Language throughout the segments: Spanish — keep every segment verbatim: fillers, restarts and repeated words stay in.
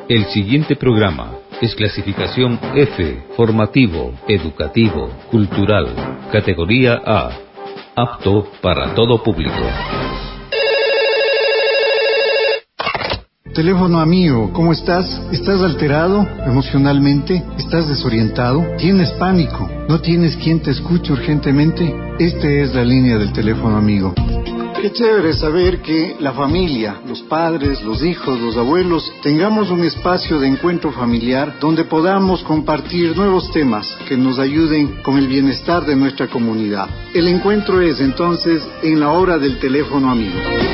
El siguiente programa es clasificación F, formativo, educativo, cultural, categoría A, apto para todo público. Teléfono amigo, ¿cómo estás? ¿Estás alterado emocionalmente? ¿Estás desorientado? ¿Tienes pánico? ¿No tienes quien te escuche urgentemente? Esta es la línea del teléfono amigo. Qué chévere saber que la familia, los padres, los hijos, los abuelos, tengamos un espacio de encuentro familiar donde podamos compartir nuevos temas que nos ayuden con el bienestar de nuestra comunidad. El encuentro es entonces en la hora del teléfono amigo.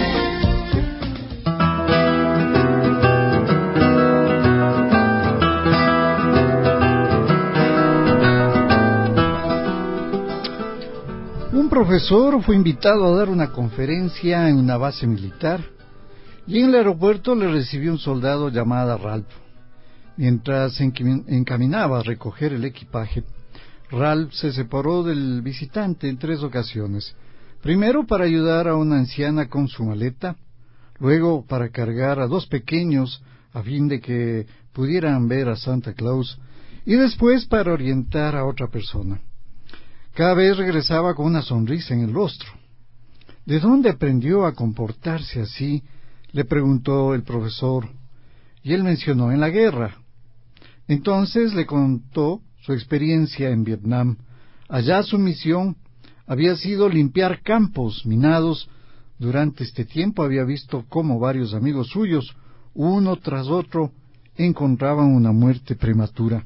Un profesor fue invitado a dar una conferencia en una base militar y en el aeropuerto le recibió un soldado llamado Ralph. Mientras se encaminaba a recoger el equipaje, Ralph se separó del visitante en tres ocasiones. Primero para ayudar a una anciana con su maleta, luego para cargar a dos pequeños a fin de que pudieran ver a Santa Claus y después para orientar a otra persona. Cada vez regresaba con una sonrisa en el rostro. ¿De dónde aprendió a comportarse así?, le preguntó el profesor, y él mencionó en la guerra. Entonces le contó su experiencia en Vietnam. Allá su misión había sido limpiar campos minados. Durante este tiempo había visto cómo varios amigos suyos, uno tras otro, encontraban una muerte prematura.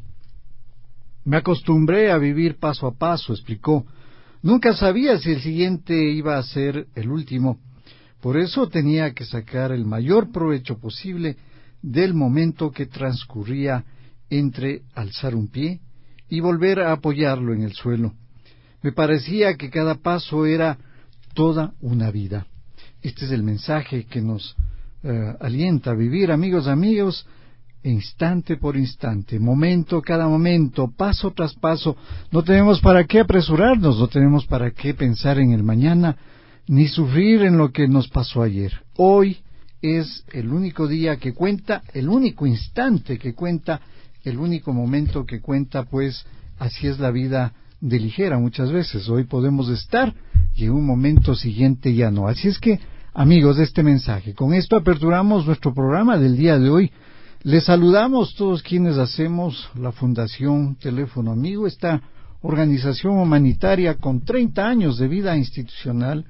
Me acostumbré a vivir paso a paso, explicó. Nunca sabía si el siguiente iba a ser el último. Por eso tenía que sacar el mayor provecho posible del momento que transcurría entre alzar un pie y volver a apoyarlo en el suelo. Me parecía que cada paso era toda una vida. Este es el mensaje que nos eh, alienta a vivir, amigos, amigos, instante por instante, momento cada momento, paso tras paso. No tenemos para qué apresurarnos, no tenemos para qué pensar en el mañana, ni sufrir en lo que nos pasó ayer. Hoy es el único día que cuenta, el único instante que cuenta, el único momento que cuenta, pues así es la vida de ligera muchas veces. Hoy podemos estar y en un momento siguiente ya no. Así es que, amigos, de este mensaje, con esto aperturamos nuestro programa del día de hoy. Les saludamos todos quienes hacemos la Fundación Teléfono Amigo, esta organización humanitaria con treinta años de vida institucional,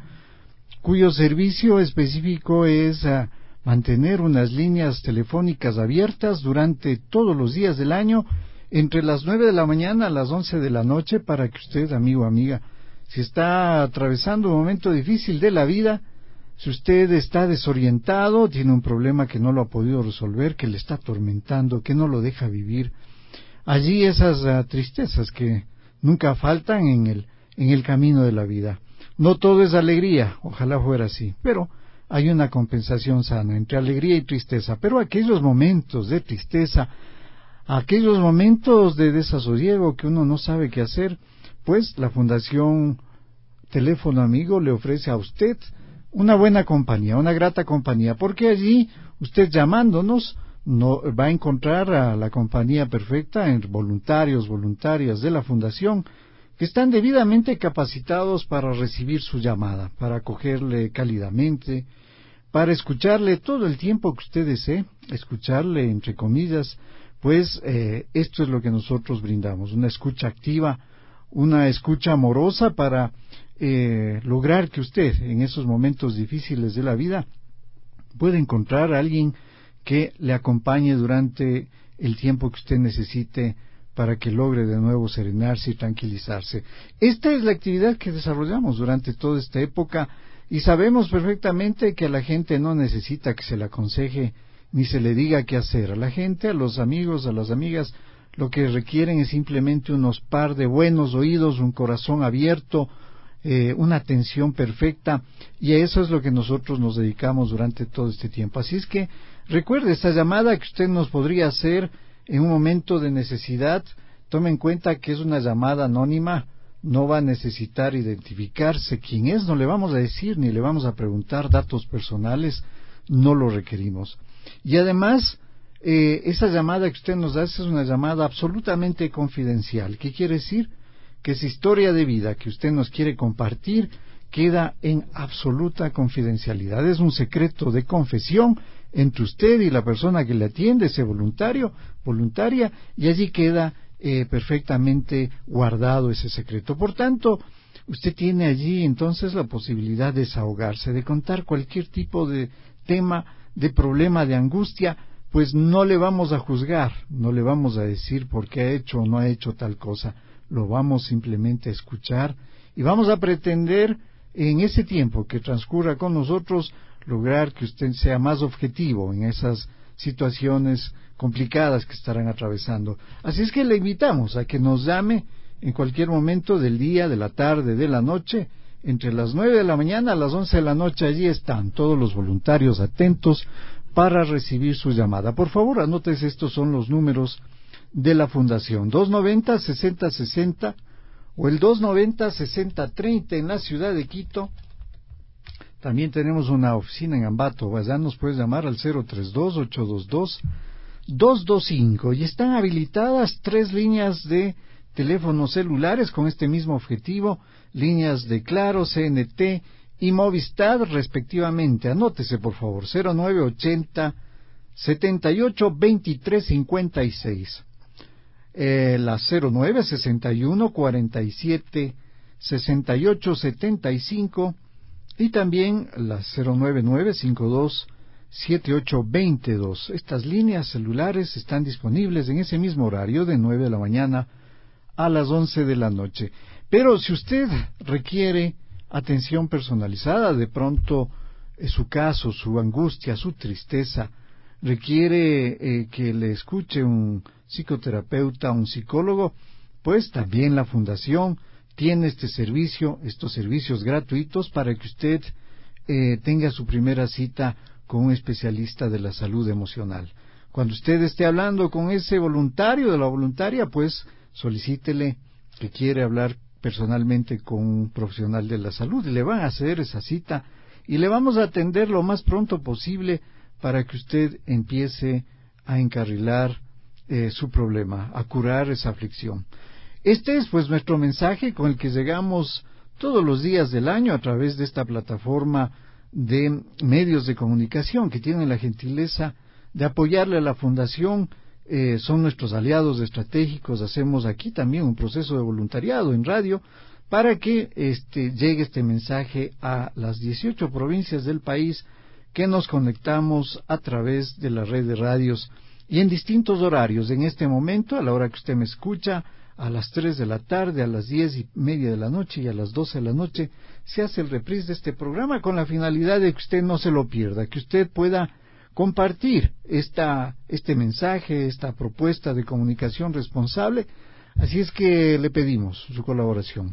cuyo servicio específico es uh, mantener unas líneas telefónicas abiertas durante todos los días del año, entre las nueve de la mañana a las once de la noche, para que usted, amigo o amiga, si está atravesando un momento difícil de la vida, si usted está desorientado, tiene un problema que no lo ha podido resolver, que le está atormentando, que no lo deja vivir, allí esas uh, tristezas que nunca faltan en el, en el camino de la vida. No todo es alegría, ojalá fuera así, pero hay una compensación sana entre alegría y tristeza. Pero aquellos momentos de tristeza, aquellos momentos de desasosiego que uno no sabe qué hacer, pues la Fundación Teléfono Amigo le ofrece a usted una buena compañía, una grata compañía, porque allí usted llamándonos no va a encontrar a la compañía perfecta en voluntarios, voluntarias de la Fundación que están debidamente capacitados para recibir su llamada, para acogerle cálidamente, para escucharle todo el tiempo que usted desee, escucharle entre comillas, pues eh, esto es lo que nosotros brindamos, una escucha activa, una escucha amorosa para Eh, lograr que usted en esos momentos difíciles de la vida pueda encontrar a alguien que le acompañe durante el tiempo que usted necesite para que logre de nuevo serenarse y tranquilizarse. Esta es la actividad que desarrollamos durante toda esta época y sabemos perfectamente que a la gente no necesita que se le aconseje ni se le diga qué hacer. A la gente, a los amigos, a las amigas, lo que requieren es simplemente unos par de buenos oídos, un corazón abierto, Eh, una atención perfecta, y a eso es lo que nosotros nos dedicamos durante todo este tiempo. Así es que recuerde esta llamada que usted nos podría hacer en un momento de necesidad. Tome en cuenta que es una llamada anónima, no va a necesitar identificarse quién es, no le vamos a decir ni le vamos a preguntar datos personales, no lo requerimos. Y además eh, esa llamada que usted nos hace es una llamada absolutamente confidencial. ¿Qué quiere decir? Que esa historia de vida que usted nos quiere compartir queda en absoluta confidencialidad. Es un secreto de confesión entre usted y la persona que le atiende, ese voluntario, voluntaria, y allí queda eh, perfectamente guardado ese secreto. Por tanto, usted tiene allí entonces la posibilidad de desahogarse, de contar cualquier tipo de tema, de problema, de angustia, pues no le vamos a juzgar, no le vamos a decir por qué ha hecho o no ha hecho tal cosa, lo vamos simplemente a escuchar y vamos a pretender en ese tiempo que transcurra con nosotros lograr que usted sea más objetivo en esas situaciones complicadas que estarán atravesando. Así es que le invitamos a que nos llame en cualquier momento del día, de la tarde, de la noche, entre las nueve de la mañana a las once de la noche. Allí están todos los voluntarios atentos para recibir su llamada. Por favor, anótese, estos son los números de la Fundación: dos noventa, sesenta sesenta o el dos noventa, sesenta treinta en la ciudad de Quito. También tenemos una oficina en Ambato. Allá nos puedes llamar al cero tres dos, ocho dos dos, dos dos cinco y están habilitadas tres líneas de teléfonos celulares con este mismo objetivo, líneas de Claro, C N T y Movistar respectivamente. Anótese por favor: cero nueve ochenta, setenta y ocho, veintitrés cincuenta y seis, eh, la cero nueve sesenta y uno, cuarenta y siete, sesenta y ocho, setenta y cinco y también la cero nueve nueve, cincuenta y dos, setenta y ocho, veintidós. Estas líneas celulares están disponibles en ese mismo horario de nueve de la mañana a las once de la noche. Pero si usted requiere atención personalizada, de pronto eh, su caso, su angustia, su tristeza, requiere eh, que le escuche un psicoterapeuta, un psicólogo, pues también la Fundación tiene este servicio, estos servicios gratuitos para que usted eh, tenga su primera cita con un especialista de la salud emocional. Cuando usted esté hablando con ese voluntario de la voluntaria, pues solicítele que quiere hablar personalmente con un profesional de la salud y le van a hacer esa cita y le vamos a atender lo más pronto posible para que usted empiece a encarrilar eh, su problema, a curar esa aflicción. Este es pues nuestro mensaje con el que llegamos todos los días del año a través de esta plataforma de medios de comunicación que tienen la gentileza de apoyarle a la Fundación. Eh, son nuestros aliados estratégicos. Hacemos aquí también un proceso de voluntariado en radio para que este, llegue este mensaje a las dieciocho provincias del país, que nos conectamos a través de la red de radios y en distintos horarios. En este momento, a la hora que usted me escucha, a las tres de la tarde, a las diez y media de la noche y a las doce de la noche, se hace el reprise de este programa con la finalidad de que usted no se lo pierda, que usted pueda compartir esta, este mensaje, esta propuesta de comunicación responsable. Así es que le pedimos su colaboración.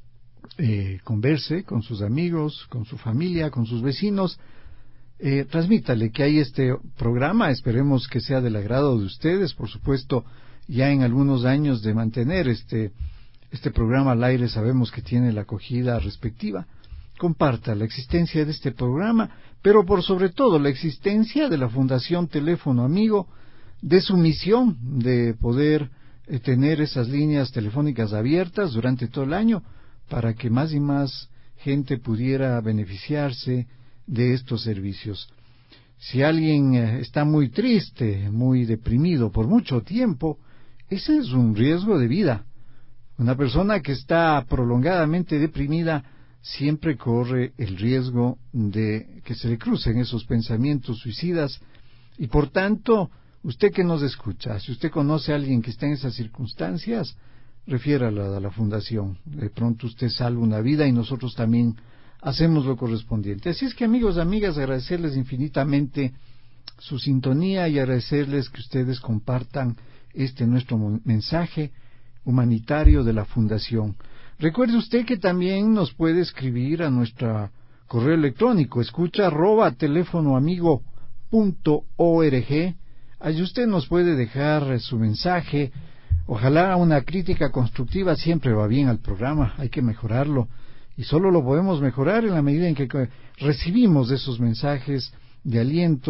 Eh, converse con sus amigos, con su familia, con sus vecinos. Eh, transmítale que hay este programa. Esperemos que sea del agrado de ustedes. Por supuesto, ya en algunos años de mantener este, este programa al aire, sabemos que tiene la acogida respectiva. Comparta la existencia de este programa, pero por sobre todo la existencia de la Fundación Teléfono Amigo, de su misión de poder eh, tener esas líneas telefónicas abiertas durante todo el año para que más y más gente pudiera beneficiarse de estos servicios. Si alguien eh, está muy triste, muy deprimido por mucho tiempo, ese es un riesgo de vida. Una persona que está prolongadamente deprimida siempre corre el riesgo de que se le crucen esos pensamientos suicidas y por tanto, usted que nos escucha, si usted conoce a alguien que está en esas circunstancias, refiérala a la Fundación. De pronto usted salva una vida y nosotros también hacemos lo correspondiente. Así es que, amigos, amigas, agradecerles infinitamente su sintonía y agradecerles que ustedes compartan este nuestro mensaje humanitario de la Fundación. Recuerde usted que también nos puede escribir a nuestro correo electrónico, escucha arroba teléfonoamigo punto org. Allí usted nos puede dejar su mensaje. Ojalá una crítica constructiva siempre va bien al programa, hay que mejorarlo. Y solo lo podemos mejorar en la medida en que recibimos esos mensajes de aliento,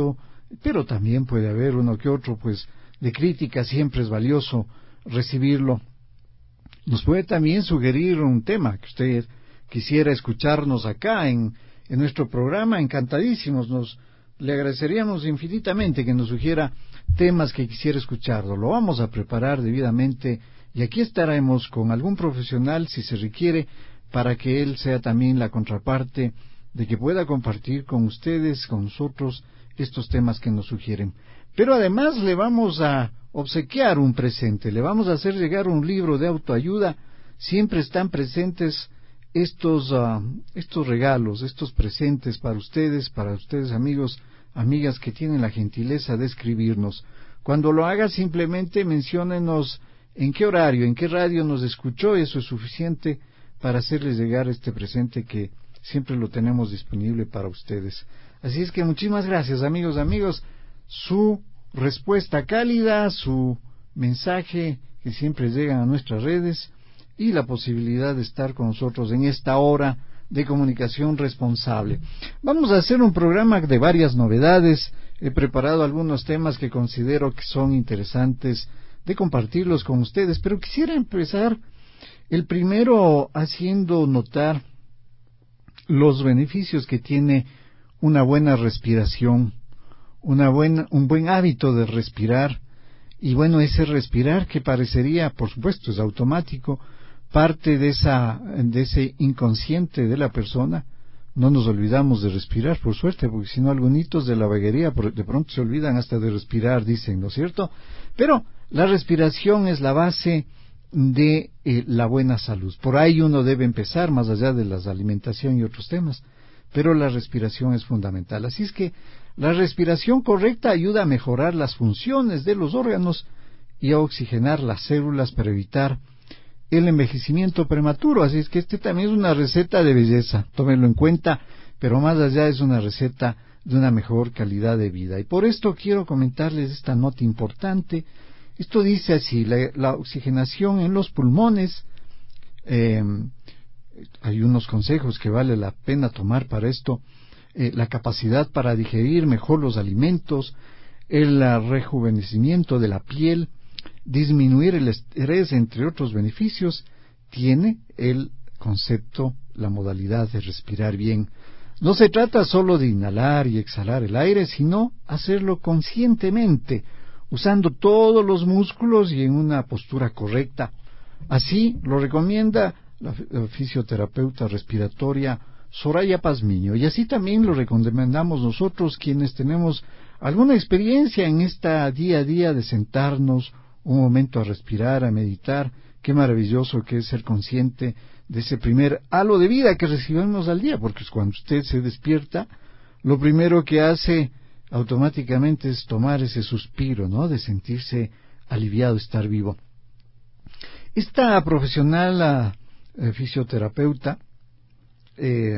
pero también puede haber uno que otro, pues, de crítica. Siempre es valioso recibirlo. Nos puede también sugerir un tema que usted quisiera escucharnos acá en, en nuestro programa. Encantadísimos, nos le agradeceríamos infinitamente que nos sugiera temas que quisiera escucharlo. Lo vamos a preparar debidamente y aquí estaremos con algún profesional, si se requiere, para que él sea también la contraparte de que pueda compartir con ustedes, con nosotros, estos temas que nos sugieren. Pero además le vamos a obsequiar un presente, le vamos a hacer llegar un libro de autoayuda. Siempre están presentes estos uh, estos regalos, estos presentes para ustedes, para ustedes amigos, amigas que tienen la gentileza de escribirnos. Cuando lo haga, simplemente menciónenos en qué horario, en qué radio nos escuchó. Eso es suficiente para hacerles llegar este presente que siempre lo tenemos disponible para ustedes. Así es que muchísimas gracias, amigos, amigos. Su respuesta cálida, su mensaje que siempre llegan a nuestras redes y la posibilidad de estar con nosotros en esta hora de comunicación responsable. Vamos a hacer un programa de varias novedades. He preparado algunos temas que considero que son interesantes de compartirlos con ustedes, pero quisiera empezar el primero haciendo notar los beneficios que tiene una buena respiración, una buena, un buen hábito de respirar. Y bueno, ese respirar que parecería, por supuesto, es automático, parte de esa de ese inconsciente de la persona. No nos olvidamos de respirar, por suerte, porque si no, algunos de la vaguería de pronto se olvidan hasta de respirar, dicen, ¿no es cierto? Pero la respiración es la base de eh, la buena salud. Por ahí uno debe empezar, más allá de la alimentación y otros temas, pero la respiración es fundamental. Así es que la respiración correcta ayuda a mejorar las funciones de los órganos y a oxigenar las células para evitar el envejecimiento prematuro. Así es que este también es una receta de belleza, tómenlo en cuenta, pero más allá es una receta de una mejor calidad de vida. Y por esto quiero comentarles esta nota importante. Esto dice así: la, la oxigenación en los pulmones, eh, hay unos consejos que vale la pena tomar para esto, eh, la capacidad para digerir mejor los alimentos, el rejuvenecimiento de la piel, disminuir el estrés, entre otros beneficios, tiene el concepto, la modalidad de respirar bien. No se trata solo de inhalar y exhalar el aire, sino hacerlo conscientemente, usando todos los músculos y en una postura correcta. Así lo recomienda la fisioterapeuta respiratoria Soraya Pazmiño, y así también lo recomendamos nosotros quienes tenemos alguna experiencia en esta día a día de sentarnos un momento a respirar, a meditar. Qué maravilloso que es ser consciente de ese primer halo de vida que recibimos al día, porque cuando usted se despierta, lo primero que hace automáticamente es tomar ese suspiro, ¿no?, de sentirse aliviado, estar vivo. Esta profesional, la eh, fisioterapeuta eh,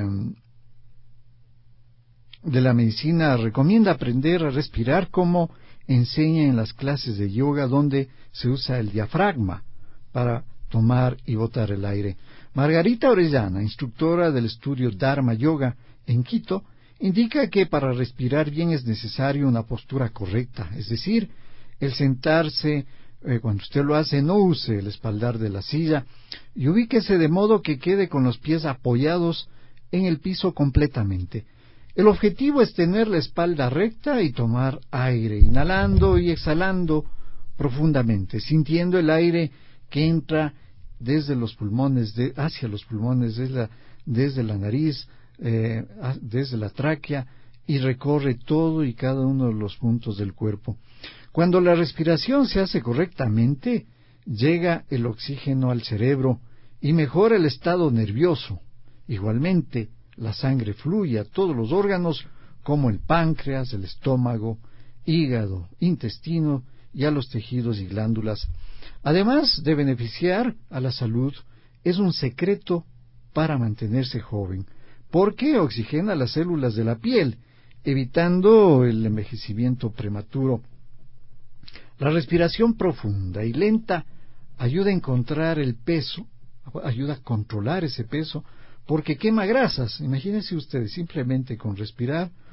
de la medicina, recomienda aprender a respirar como enseña en las clases de yoga, donde se usa el diafragma para tomar y botar el aire. Margarita Orellana, instructora del estudio Dharma Yoga en Quito, indica que para respirar bien es necesario una postura correcta, es decir, el sentarse, eh, cuando usted lo hace, no use el espaldar de la silla y ubíquese de modo que quede con los pies apoyados en el piso completamente. El objetivo es tener la espalda recta y tomar aire, inhalando y exhalando profundamente, sintiendo el aire que entra desde los pulmones, de, hacia los pulmones, desde la, desde la nariz, eh, desde la tráquea, y recorre todo y cada uno de los puntos del cuerpo. Cuando la respiración se hace correctamente, llega el oxígeno al cerebro y mejora el estado nervioso. Igualmente, la sangre fluye a todos los órganos, como el páncreas, el estómago, hígado, intestino y a los tejidos y glándulas. Además de beneficiar a la salud, es un secreto para mantenerse joven, porque oxigena las células de la piel, evitando el envejecimiento prematuro. La respiración profunda y lenta ayuda a encontrar el peso, ayuda a controlar ese peso, porque quema grasas. Imagínense ustedes, simplemente con respirar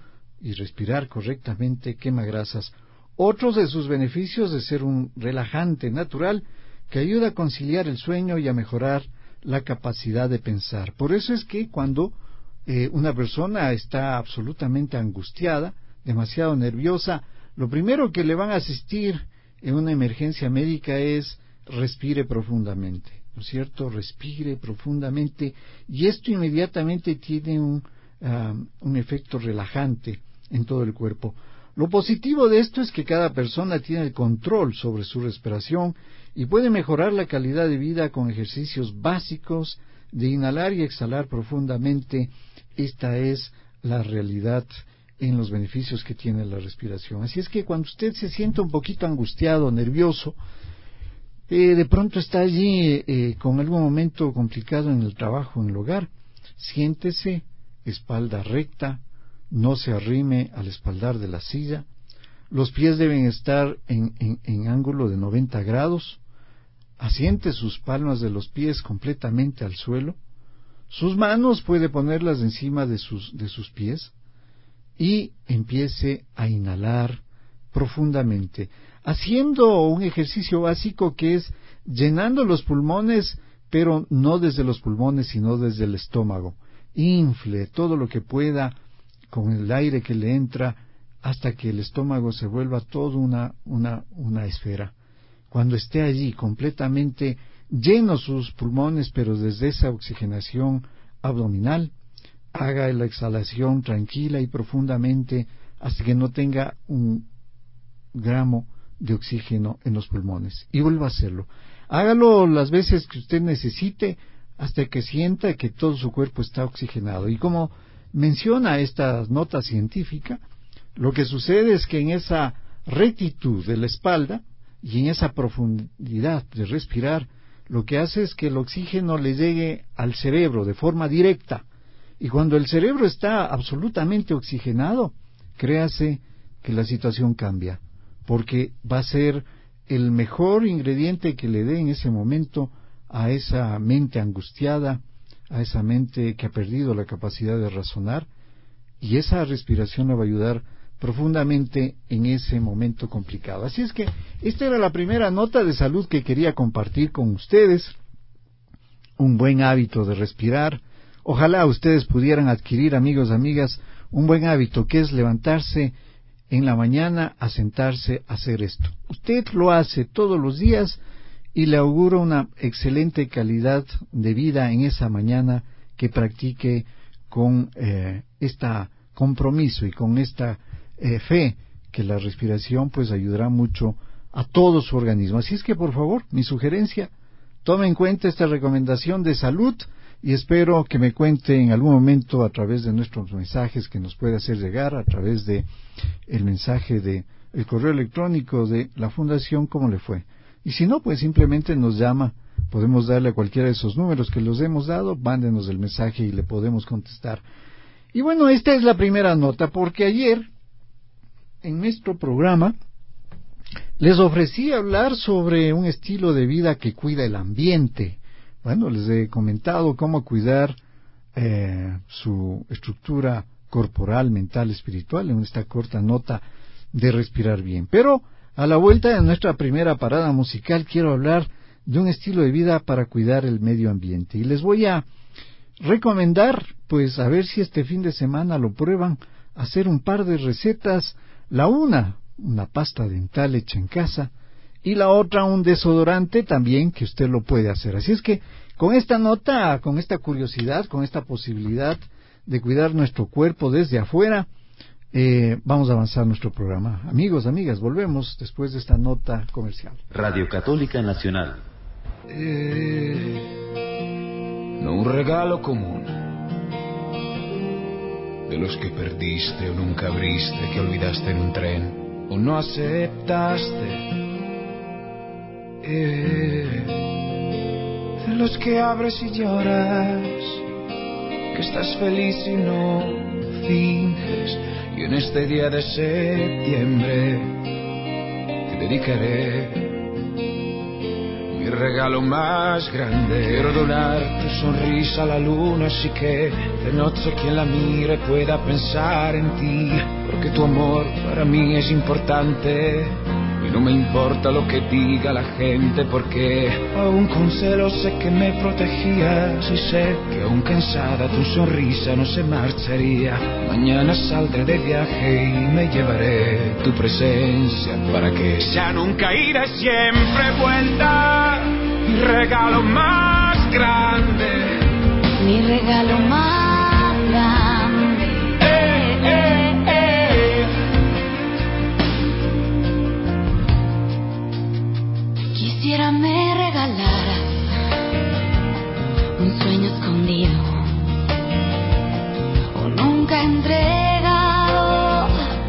y respirar correctamente quema grasas. Otros de sus beneficios es ser un relajante natural que ayuda a conciliar el sueño y a mejorar la capacidad de pensar. Por eso es que cuando eh, una persona está absolutamente angustiada, demasiado nerviosa, lo primero que le van a asistir en una emergencia médica es respire profundamente, ¿no es cierto? Respire profundamente, y esto inmediatamente tiene un, uh, un efecto relajante en todo el cuerpo. Lo positivo de esto es que cada persona tiene el control sobre su respiración y puede mejorar la calidad de vida con ejercicios básicos de inhalar y exhalar profundamente. Esta es la realidad en los beneficios que tiene la respiración. Así es que cuando usted se sienta un poquito angustiado, nervioso, eh, de pronto está allí eh, con algún momento complicado en el trabajo, en el hogar, siéntese, espalda recta, no se arrime al espaldar de la silla, los pies deben estar en, en, en ángulo de noventa grados, asiente sus palmas de los pies completamente al suelo, sus manos puede ponerlas encima de sus, de sus pies, y empiece a inhalar profundamente, haciendo un ejercicio básico que es llenando los pulmones, pero no desde los pulmones, sino desde el estómago. Infle todo lo que pueda con el aire que le entra hasta que el estómago se vuelva toda una, una, una esfera. Cuando esté allí completamente lleno sus pulmones, pero desde esa oxigenación abdominal, haga la exhalación tranquila y profundamente hasta que no tenga un gramo de oxígeno en los pulmones. Y vuelva a hacerlo. Hágalo las veces que usted necesite hasta que sienta que todo su cuerpo está oxigenado. Y como menciona esta nota científica, lo que sucede es que en esa rectitud de la espalda y en esa profundidad de respirar, lo que hace es que el oxígeno le llegue al cerebro de forma directa. Y cuando el cerebro está absolutamente oxigenado, créase que la situación cambia, porque va a ser el mejor ingrediente que le dé en ese momento a esa mente angustiada, a esa mente que ha perdido la capacidad de razonar, y esa respiración le va a ayudar profundamente en ese momento complicado. Así es que esta era la primera nota de salud que quería compartir con ustedes, un buen hábito de respirar. Ojalá ustedes pudieran adquirir, amigos, amigas, un buen hábito que es levantarse en la mañana a sentarse a hacer esto. Usted lo hace todos los días y le auguro una excelente calidad de vida en esa mañana que practique con eh, este compromiso y con esta eh, fe que la respiración pues ayudará mucho a todo su organismo. Así es que por favor, mi sugerencia, tome en cuenta esta recomendación de salud y espero que me cuente en algún momento a través de nuestros mensajes que nos puede hacer llegar, a través de el mensaje de el correo electrónico de la Fundación, cómo le fue. Y si no, pues simplemente nos llama, podemos darle a cualquiera de esos números que los hemos dado, mándenos el mensaje y le podemos contestar. Y bueno, esta es la primera nota, porque ayer, en nuestro programa, les ofrecí hablar sobre un estilo de vida que cuida el ambiente. Bueno, les he comentado cómo cuidar eh, su estructura corporal, mental, espiritual, en esta corta nota de respirar bien. Pero a la vuelta de nuestra primera parada musical quiero hablar de un estilo de vida para cuidar el medio ambiente. Y les voy a recomendar, pues a ver si este fin de semana lo prueban, hacer un par de recetas. La una, una pasta dental hecha en casa, y la otra, un desodorante también que usted lo puede hacer. Así es que con esta nota, con esta curiosidad, con esta posibilidad de cuidar nuestro cuerpo desde afuera, eh, vamos a avanzar nuestro programa. Amigos, amigas, volvemos después de esta nota comercial. Radio Católica Nacional. Eh, no un regalo común, de los que perdiste o nunca abriste, que olvidaste en un tren o no aceptaste. Eh, de los que abres y lloras, que estás feliz y no finges. Y en este día de septiembre te dedicaré mi regalo más grande. Quiero donar tu sonrisa a la luna, así que de noche quien la mire pueda pensar en ti. porque tu amor para mí es importante. Y no me importa lo que diga la gente, porque aún con celos sé que me protegías. Y sé que aún cansada tu sonrisa no se marcharía. Mañana saldré de viaje y me llevaré tu presencia para que ya nunca iré. Siempre vuelta, mi regalo más grande, mi regalo más grande. Eh, eh, eh. Quisiera me regalara un sueño escondido o nunca entregado,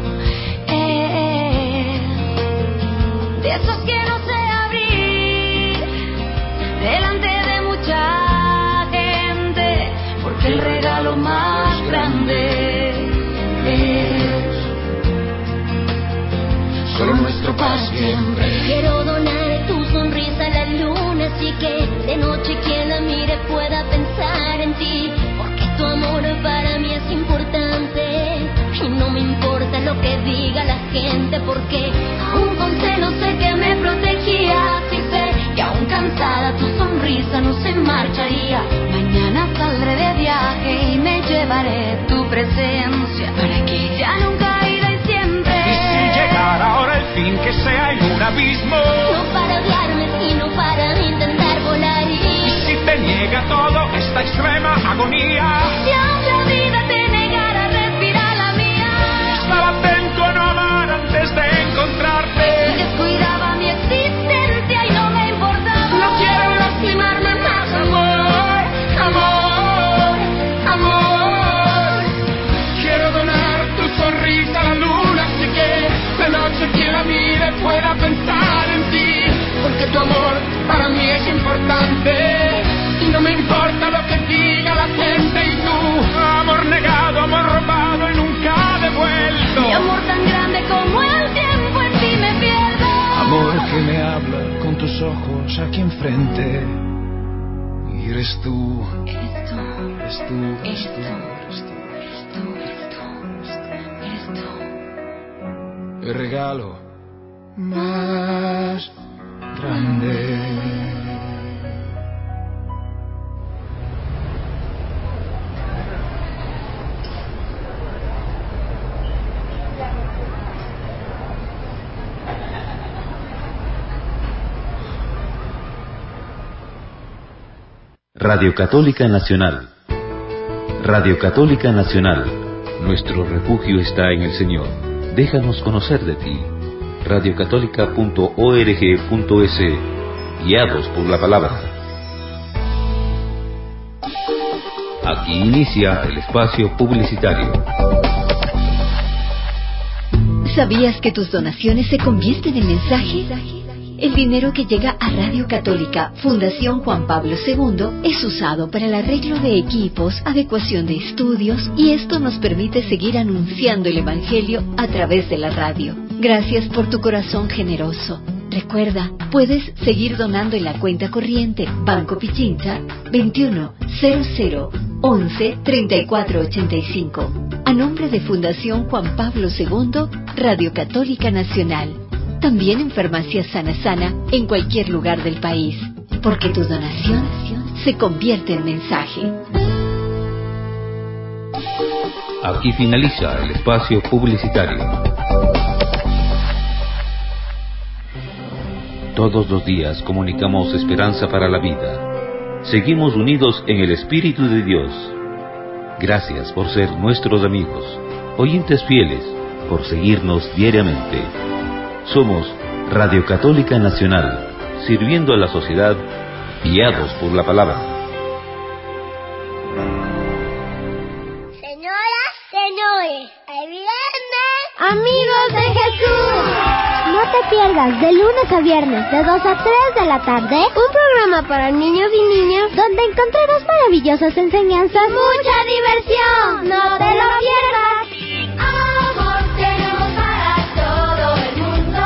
eh, de esos que no sé abrir delante de mucha gente, porque el regalo más grande es solo nuestro paz siempre. Quiero donar tu sonrisa a la luna, así que de noche quien la mire pueda pensar en ti, porque tu amor para mí es importante y no me importa lo que diga la gente, porque aún con celos sé que me protegías y sé que aún cansada tu sonrisa no se marcharía. Mañana saldré de viaje y me llevaré tu presencia para que ya nunca iré y siempre. Y si llegara ahora el fin, que sea en un abismo, No para odiarme, sino para intentar volar. y si te niega todo esta extrema agonía, Si aún la vida te negara a respirar la mía, estar atento a no amar antes de Y encontrarte. descuidaba mi existencia y no me importaba. No quiero lastimarme más, amor, amor, amor. Quiero donar tu sonrisa a la luna, así que de noche quien la mire pueda pensar en ti, porque tu amor para mí es importante y no me importa lo que diga la gente. Y tu amor negado, amor robado y nunca devuelto, Mi amor tan grande como el tiempo en ti me pierdo. amor que me habla con tus ojos aquí enfrente, y eres tú, Eres tú, eres tú, eres eres tú, tú, eres tú. eres tú, eres tú, eres tú. El regalo más grande. Radio Católica Nacional. Radio Católica Nacional. Nuestro refugio está en el Señor. Déjanos conocer de ti. radiocatólica punto org punto es. Guiados por la palabra. Aquí inicia el espacio publicitario. ¿Sabías que tus donaciones se convierten en mensaje? El dinero que llega a Radio Católica Fundación Juan Pablo segundo es usado para el arreglo de equipos, adecuación de estudios, y esto nos permite seguir anunciando el Evangelio a través de la radio. Gracias por tu corazón generoso. Recuerda, puedes seguir donando en la cuenta corriente Banco Pichincha veintiuno cero cero once treinta y cuatro ochenta y cinco. A nombre de Fundación Juan Pablo segundo, Radio Católica Nacional. También en Farmacia Sana Sana en cualquier lugar del país, porque tu donación se convierte en mensaje. Aquí finaliza el espacio publicitario. Todos los días comunicamos esperanza para la vida. Seguimos unidos en el Espíritu de Dios. Gracias por ser nuestros amigos, oyentes fieles, por seguirnos diariamente. Somos Radio Católica Nacional, sirviendo a la sociedad, guiados por la palabra. Señoras, señores, ahí viene Amigos de Jesús. No te pierdas de lunes a viernes de dos a tres de la tarde un programa para niños y niñas donde encontrarás maravillosas enseñanzas, mucha diversión. No te lo pierdas. Amor tenemos para todo el mundo.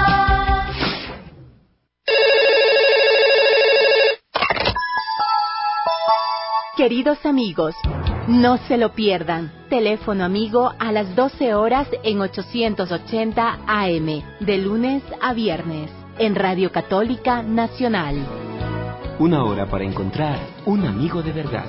Queridos amigos, No se lo pierdan. Teléfono amigo a las doce horas en ochocientos ochenta A M, de lunes a viernes, en Radio Católica Nacional. Una hora para encontrar un amigo de verdad.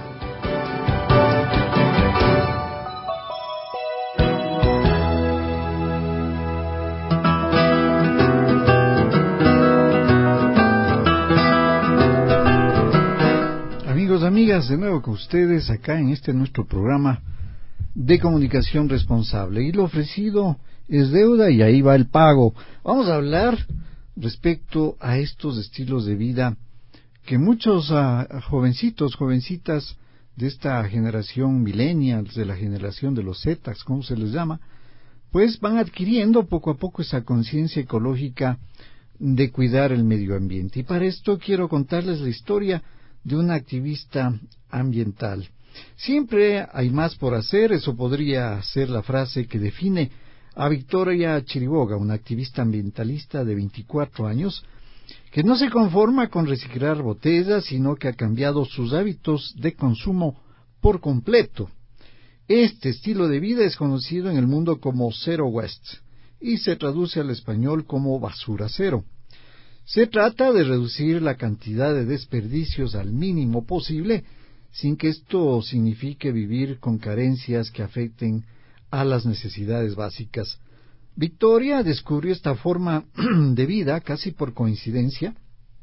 Amigos, amigas, de nuevo con ustedes acá en este nuestro programa de comunicación responsable. Y lo ofrecido es deuda y ahí va el pago. Vamos a hablar respecto a estos estilos de vida que muchos uh, jovencitos, jovencitas de esta generación millennials, de la generación de los Zetas, como se les llama, pues van adquiriendo poco a poco esa conciencia ecológica de cuidar el medio ambiente. Y para esto quiero contarles la historia de una activista ambiental. Siempre hay más por hacer, eso podría ser la frase que define a Victoria Chiriboga, una activista ambientalista de veinticuatro años, que no se conforma con reciclar botellas, sino que ha cambiado sus hábitos de consumo por completo. Este estilo de vida es conocido en el mundo como Zero Waste y se traduce al español como basura cero. Se trata de reducir la cantidad de desperdicios al mínimo posible, sin que esto signifique vivir con carencias que afecten a las necesidades básicas. Victoria descubrió esta forma de vida casi por coincidencia,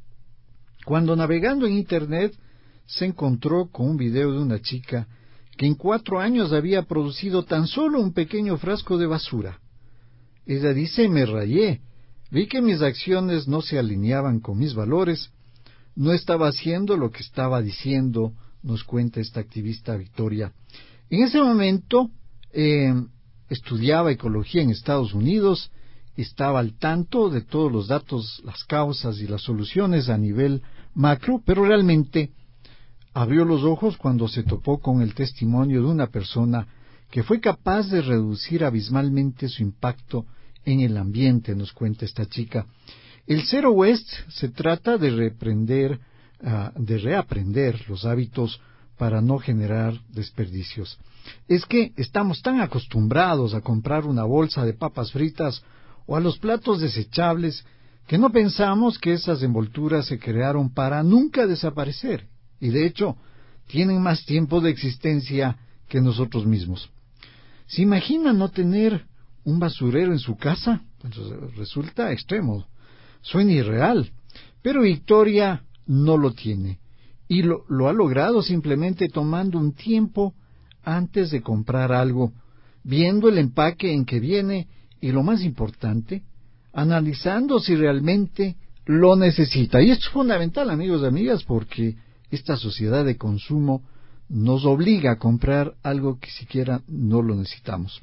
cuando navegando en Internet se encontró con un video de una chica que en cuatro años había producido tan solo un pequeño frasco de basura. Ella dice: me rayé. Vi que mis acciones no se alineaban con mis valores, no estaba haciendo lo que estaba diciendo, nos cuenta esta activista Victoria. En ese momento eh, estudiaba ecología en Estados Unidos, estaba al tanto de todos los datos, las causas y las soluciones a nivel macro, pero realmente abrió los ojos cuando se topó con el testimonio de una persona que fue capaz de reducir abismalmente su impacto en el ambiente, nos cuenta esta chica. El Zero Waste se trata de reprender, uh, de reaprender los hábitos para no generar desperdicios. Es que estamos tan acostumbrados a comprar una bolsa de papas fritas o a los platos desechables que no pensamos que esas envolturas se crearon para nunca desaparecer y de hecho tienen más tiempo de existencia que nosotros mismos. ¿Se imagina no tener un basurero en su casa? Pues resulta extremo, suena irreal, pero Victoria no lo tiene y lo, lo ha logrado simplemente tomando un tiempo antes de comprar algo, viendo el empaque en que viene y, lo más importante, analizando si realmente lo necesita. Y esto es fundamental, amigos y amigas, porque esta sociedad de consumo nos obliga a comprar algo que siquiera no lo necesitamos.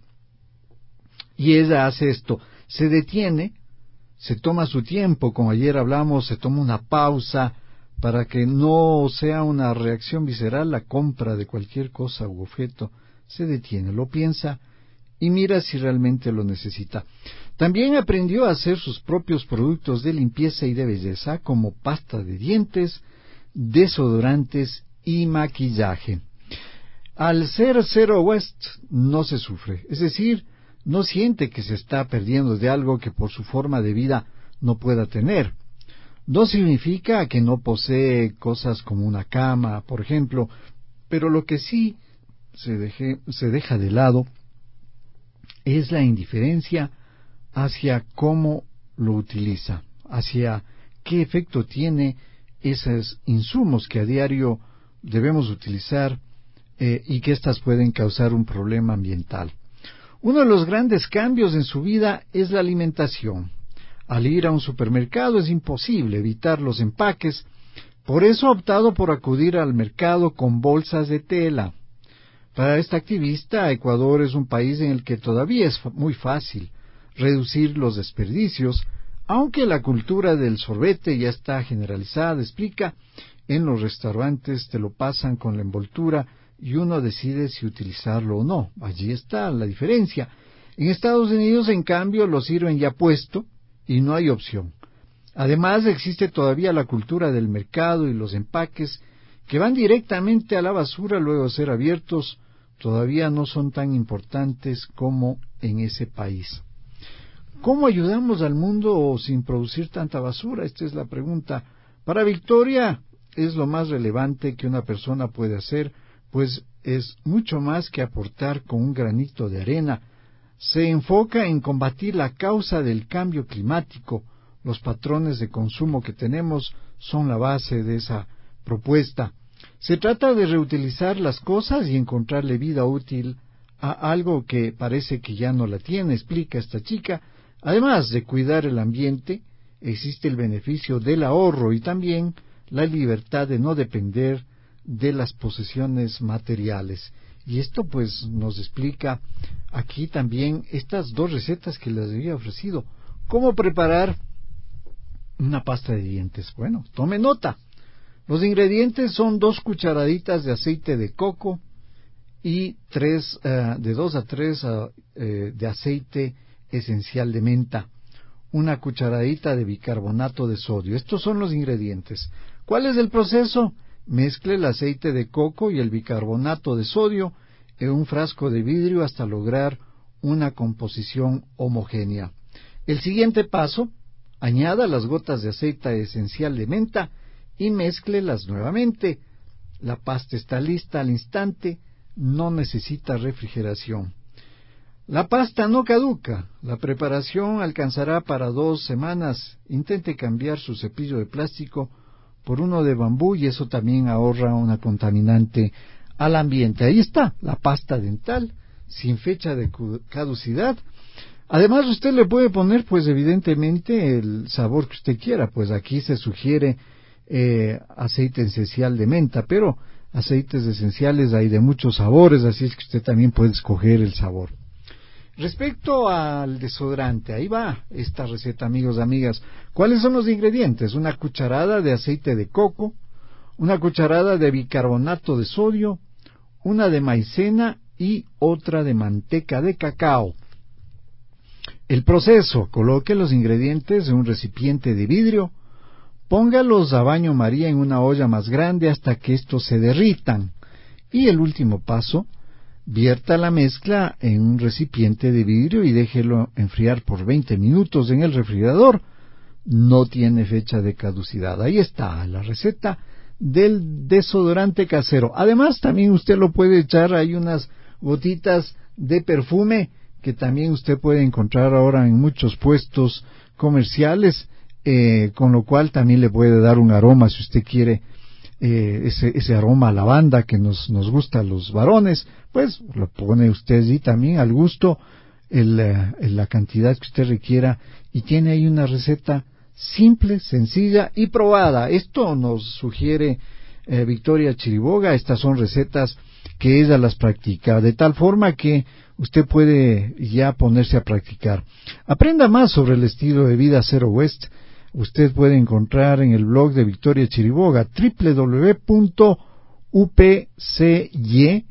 Y ella hace esto, se detiene, se toma su tiempo, como ayer hablamos, se toma una pausa para que no sea una reacción visceral la compra de cualquier cosa u objeto. Se detiene, lo piensa y mira si realmente lo necesita. También aprendió a hacer sus propios productos de limpieza y de belleza, como pasta de dientes, desodorantes y maquillaje. Al ser Zero Waste no se sufre, es decir, no siente que se está perdiendo de algo que por su forma de vida no pueda tener. No significa que no posee cosas como una cama, por ejemplo, pero lo que sí se, deje, se deja de lado es la indiferencia hacia cómo lo utiliza, hacia qué efecto tiene esos insumos que a diario debemos utilizar eh, y que éstas pueden causar un problema ambiental. Uno de los grandes cambios en su vida es la alimentación. Al ir a un supermercado es imposible evitar los empaques, por eso ha optado por acudir al mercado con bolsas de tela. Para esta activista, Ecuador es un país en el que todavía es muy fácil reducir los desperdicios, aunque la cultura del sorbete ya está generalizada, explica. En los restaurantes te lo pasan con la envoltura y uno decide si utilizarlo o no. Allí está la diferencia. En Estados Unidos, en cambio, lo sirven ya puesto y no hay opción. Además, existe todavía la cultura del mercado y los empaques que van directamente a la basura luego de ser abiertos, todavía no son tan importantes como en ese país. ¿Cómo ayudamos al mundo sin producir tanta basura? Esta es la pregunta. Para Victoria es lo más relevante que una persona puede hacer, pues es mucho más que aportar con un granito de arena. Se enfoca en combatir la causa del cambio climático. Los patrones de consumo que tenemos son la base de esa propuesta. Se trata de reutilizar las cosas y encontrarle vida útil a algo que parece que ya no la tiene, explica esta chica. Además de cuidar el ambiente, existe el beneficio del ahorro y también la libertad de no depender de las posesiones materiales. Y esto pues nos explica aquí también estas dos recetas que les había ofrecido. ¿Cómo preparar una pasta de dientes? Bueno, tome nota. Los ingredientes son dos cucharaditas de aceite de coco y tres, uh, de dos a tres uh, eh, de aceite esencial de menta, una cucharadita de bicarbonato de sodio. Estos son los ingredientes. ¿Cuál es el proceso? Mezcle el aceite de coco y el bicarbonato de sodio en un frasco de vidrio hasta lograr una composición homogénea. El siguiente paso, añada las gotas de aceite esencial de menta y mézclelas nuevamente. La pasta está lista al instante, no necesita refrigeración. La pasta no caduca, la preparación alcanzará para dos semanas. Intente cambiar su cepillo de plástico por uno de bambú y eso también ahorra una contaminante al ambiente. Ahí está, la pasta dental, sin fecha de caducidad. Además usted le puede poner pues evidentemente el sabor que usted quiera, pues aquí se sugiere eh, aceite esencial de menta, pero aceites esenciales hay de muchos sabores, así es que usted también puede escoger el sabor. Respecto al desodorante, ahí va esta receta, amigos y amigas. ¿Cuáles son los ingredientes? Una cucharada de aceite de coco, una cucharada de bicarbonato de sodio, una de maicena y otra de manteca de cacao. El proceso: coloque los ingredientes en un recipiente de vidrio, póngalos a baño María en una olla más grande hasta que estos se derritan. Y el último paso, vierta la mezcla en un recipiente de vidrio y déjelo enfriar por veinte minutos en el refrigerador. No tiene fecha de caducidad. Ahí está la receta del desodorante casero. Además, también usted lo puede echar, hay unas gotitas de perfume que también usted puede encontrar ahora en muchos puestos comerciales, eh, con lo cual también le puede dar un aroma si usted quiere. Eh, ese, ese aroma a lavanda que nos, nos gusta a los varones, pues lo pone usted y también al gusto, el, el, la cantidad que usted requiera, y tiene ahí una receta simple, sencilla y probada. Esto nos sugiere eh, Victoria Chiriboga. Estas son recetas que ella las practica, de tal forma que usted puede ya ponerse a practicar. Aprenda más sobre el estilo de vida Zero Waste. Usted puede encontrar en el blog de Victoria Chiriboga, doble u doble u doble u punto u p c y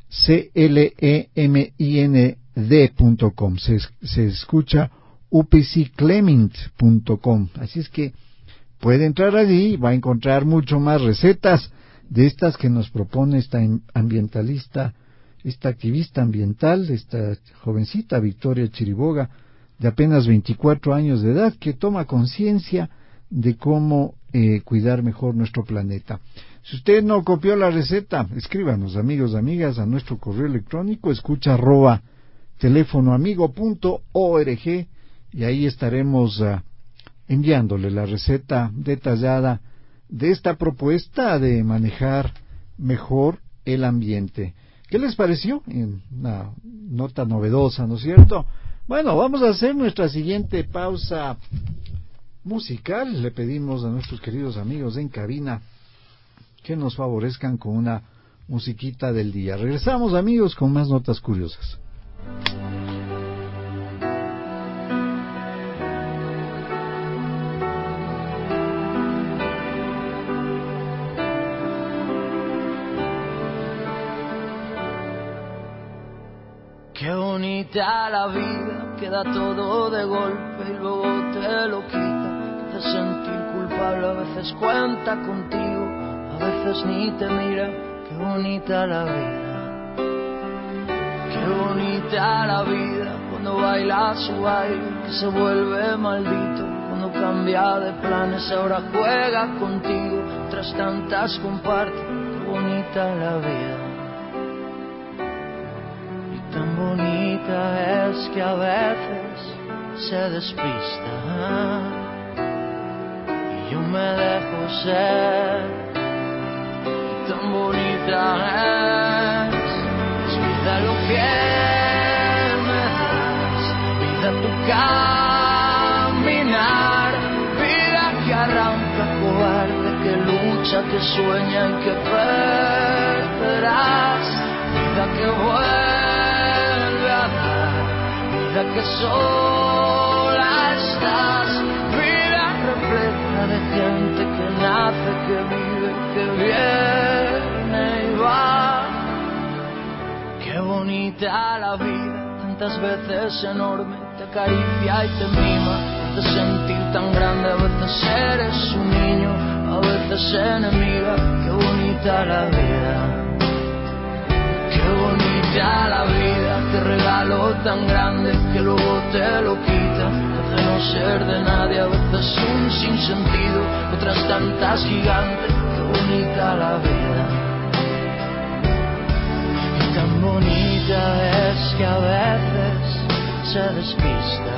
c l e m i n d punto com. Se, se escucha u p c clement punto com. Así es que puede entrar allí y va a encontrar mucho más recetas de estas que nos propone esta ambientalista, esta activista ambiental, esta jovencita Victoria Chiriboga, de apenas veinticuatro años de edad, que toma conciencia de cómo eh, cuidar mejor nuestro planeta. Si usted no copió la receta, escríbanos, amigos, amigas, a nuestro correo electrónico, escucha arroba teléfonoamigo punto org, y ahí estaremos uh, enviándole la receta detallada de esta propuesta de manejar mejor el ambiente. ¿Qué les pareció? Una nota novedosa, ¿no es cierto? Bueno, vamos a hacer nuestra siguiente pausa musical. Le pedimos a nuestros queridos amigos en cabina que nos favorezcan con una musiquita del día. Regresamos, amigos, con más notas curiosas. Qué bonita la vida, que da todo de golpe y luego te lo quita. Te hace sentir culpable, a veces cuenta contigo, a veces ni te mira. Qué bonita la vida. Qué bonita la vida cuando baila su baile, que se vuelve maldito cuando cambia de planes. Ahora juega contigo, tras tantas comparte. Qué bonita la vida. Y tan bonita es que a veces se despista y yo me dejo ser. Y tan bonita es, es vida lo que me das, vida tu caminar, vida que arranca cobarde, que lucha, que sueña y que perderás, vida que vuelve a dar, vida que sola estás, vida repleta de gente que nace, que vive, que viene y va. Qué bonita la vida, tantas veces enorme, te acaricia y te mima, te hace sentir tan grande. A veces eres un niño, a veces enemiga. Qué bonita la vida. Qué bonita la vida, qué regalo tan grande que luego te lo quita, te hace no ser de nadie, a veces un sinsentido, otras tantas gigantes. Qué bonita la vida. Y tan bonita es que a veces se despista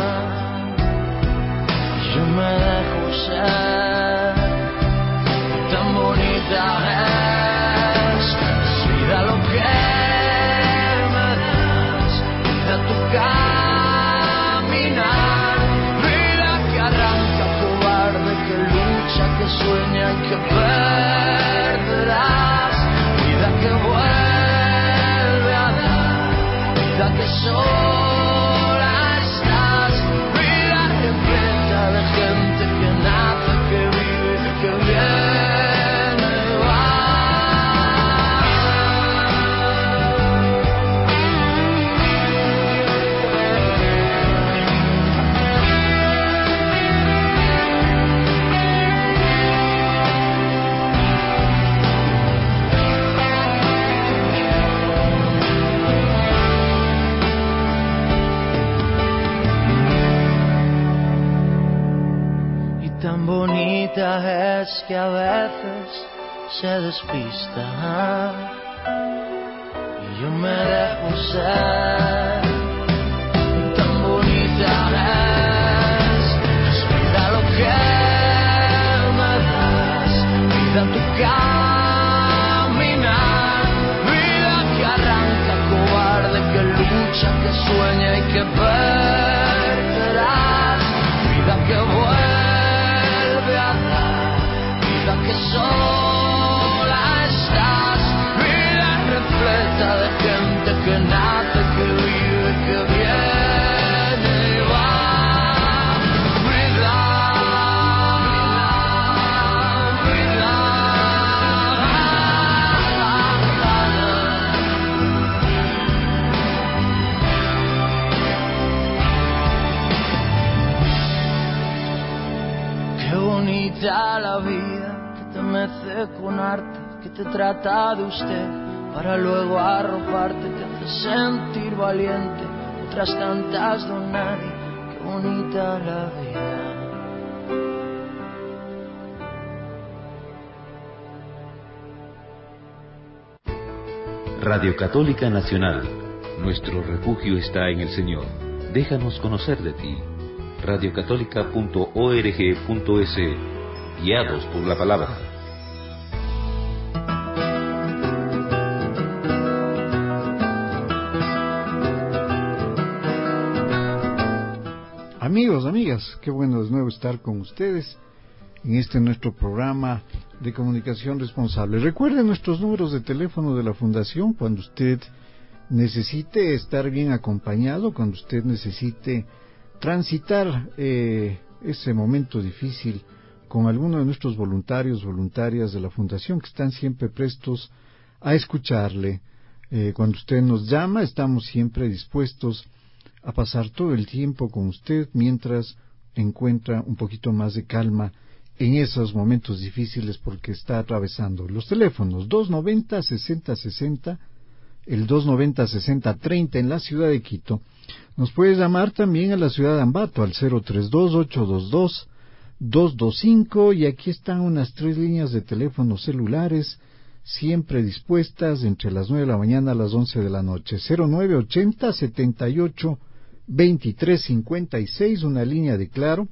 y yo me dejo ser. Y tan bonita es, es vida lo que me das, vida tu caminar, vida que arranca cobarde, que lucha, que sueña y que perderás, vida que vuelve a dar, vida que sola estás, vida repleta de gente que nace, que vive, que viene. Tan bonita es que a veces se despista y yo me dejo ser. Y tan bonita es, es vida lo que me das, vida tu caminar, vida que arranca cobarde, que lucha, que sueña y que perderás, vida que vuelve, que sola estás, vida repleta de gente que nace, que vive, que viene y va. Vida, vida, qué bonita la vida, te mece con arte, que te trata de usted para luego arroparte, que hace sentir valiente, otras tantas don nadie. Qué bonita la vida. Radio Católica Nacional, nuestro refugio está en el Señor. Déjanos conocer de ti. radiocatólica punto org punto es, guiados por la palabra. Amigos, amigas, qué bueno de nuevo estar con ustedes en este nuestro programa de comunicación responsable. Recuerden nuestros números de teléfono de la Fundación cuando usted necesite estar bien acompañado, cuando usted necesite transitar eh, ese momento difícil con alguno de nuestros voluntarios, voluntarias de la Fundación que están siempre prestos a escucharle. Eh, cuando usted nos llama, estamos siempre dispuestos a pasar todo el tiempo con usted mientras encuentra un poquito más de calma en esos momentos difíciles porque está atravesando. Los teléfonos dos noventa, sesenta sesenta el dos noventa, sesenta treinta en la ciudad de Quito. Nos puedes llamar también a la ciudad de Ambato al cero tres dos, ocho dos dos, dos dos cinco, y aquí están unas tres líneas de teléfonos celulares siempre dispuestas entre las nueve de la mañana a las once de la noche. Cero nueve ochenta, setenta y ocho, veintitrés cincuenta y seis, una línea de Claro,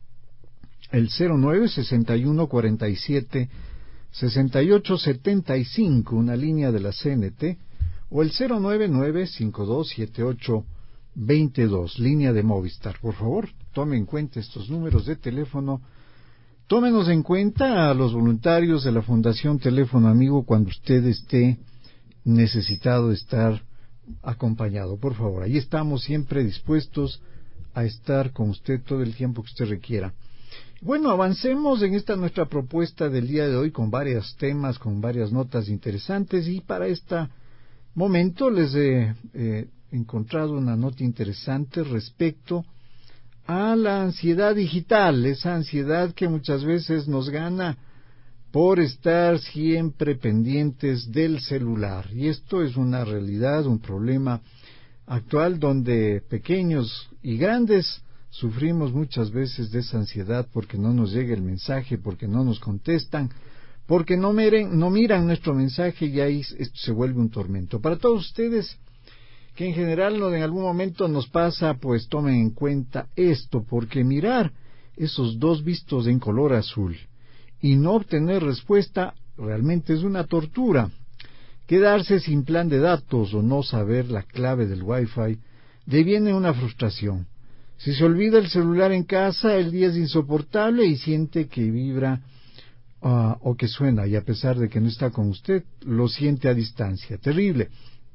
el cero nueve sesenta y uno cuarenta y siete sesenta y ocho setenta y cinco, una línea de la C N T, o el cero nueve nueve cinco dos siete ocho veintidós, línea de Movistar. Por favor, tome en cuenta estos números de teléfono. Tómenos en cuenta a los voluntarios de la Fundación Teléfono Amigo cuando usted esté necesitado de estar acompañado. Por favor, ahí estamos siempre dispuestos a estar con usted todo el tiempo que usted requiera. Bueno, avancemos en esta nuestra propuesta del día de hoy con varios temas, con varias notas interesantes, y para este momento les he eh, encontrado una nota interesante respecto a la ansiedad digital, esa ansiedad que muchas veces nos gana por estar siempre pendientes del celular. Y esto es una realidad, un problema actual donde pequeños y grandes sufrimos muchas veces de esa ansiedad porque no nos llega el mensaje, porque no nos contestan, porque no miren, no miran nuestro mensaje, y ahí esto se vuelve un tormento. Para todos ustedes que en general no en algún momento nos pasa, pues tomen en cuenta esto, porque mirar esos dos vistos en color azul y no obtener respuesta realmente es una tortura. Quedarse sin plan de datos o no saber la clave del Wi-Fi deviene una frustración. Si se olvida el celular en casa, el día es insoportable y siente que vibra uh, o que suena, y a pesar de que no está con usted, lo siente a distancia. Terrible.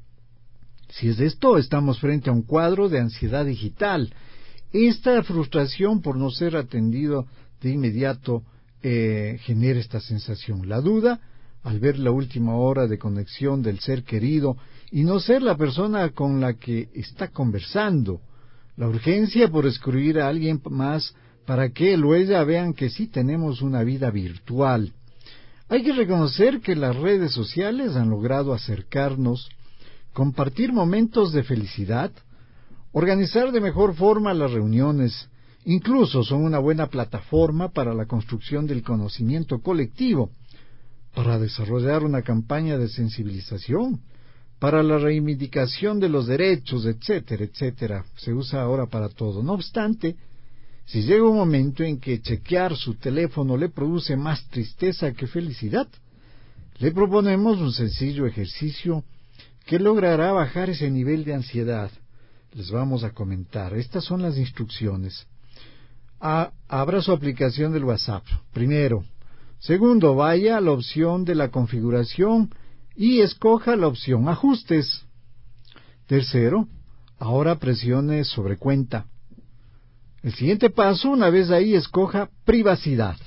Si es de esto, estamos frente a un cuadro de ansiedad digital. Esta frustración por no ser atendido de inmediato eh, genera esta sensación. La duda al ver la última hora de conexión del ser querido y no ser la persona con la que está conversando. La urgencia por excluir a alguien más para que él o ella vean que sí tenemos una vida virtual. Hay que reconocer que las redes sociales han logrado acercarnos, compartir momentos de felicidad, organizar de mejor forma las reuniones, incluso son una buena plataforma para la construcción del conocimiento colectivo, para desarrollar una campaña de sensibilización, para la reivindicación de los derechos, etcétera, etcétera. Se usa ahora para todo. No obstante, si llega un momento en que chequear su teléfono le produce más tristeza que felicidad, le proponemos un sencillo ejercicio que logrará bajar ese nivel de ansiedad. Les vamos a comentar. Estas son las instrucciones. A, abra su aplicación del WhatsApp, primero. Segundo, vaya a la opción de la configuración y escoja la opción Ajustes. Tercero, ahora presione sobre Cuenta. El siguiente paso, una vez ahí, escoja Privacidad.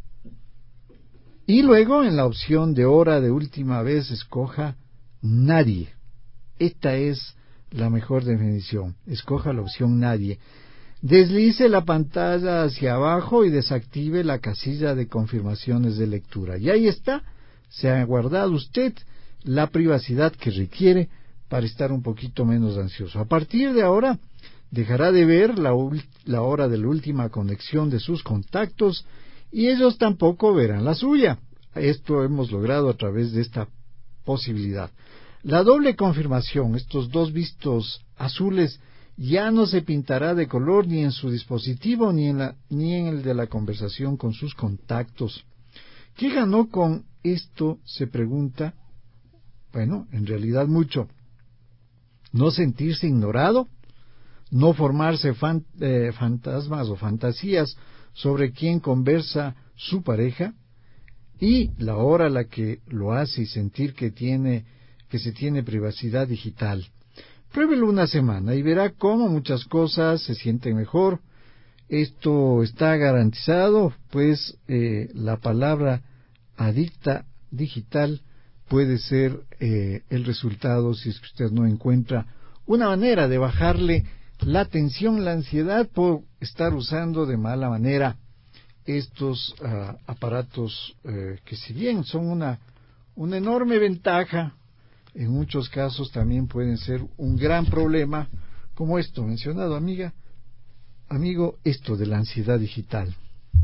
Y luego, en la opción de hora de última vez, escoja Nadie. Esta es la mejor definición. Escoja la opción Nadie. Deslice la pantalla hacia abajo y desactive la casilla de confirmaciones de lectura. Y ahí está. Se ha guardado usted la privacidad que requiere para estar un poquito menos ansioso. A partir de ahora, dejará de ver la, la hora de la última conexión de sus contactos y ellos tampoco verán la suya. Esto hemos logrado a través de esta posibilidad. La doble confirmación, estos dos vistos azules, ya no se pintará de color ni en su dispositivo ni en, la, ni en el de la conversación con sus contactos. ¿Qué ganó con esto? Se pregunta. Bueno, en realidad mucho. No sentirse ignorado, no formarse fan, eh, fantasmas o fantasías sobre quién conversa su pareja, y la hora a la que lo hace y sentir que tiene que se tiene privacidad digital. Pruébelo una semana y verá cómo muchas cosas se sienten mejor. Esto está garantizado, pues eh, la palabra adicta digital puede ser eh, el resultado si es que usted no encuentra una manera de bajarle la tensión, la ansiedad por estar usando de mala manera estos uh, aparatos uh, que si bien son una, una enorme ventaja, en muchos casos también pueden ser un gran problema, como esto mencionado, amiga, amigo, esto de la ansiedad digital.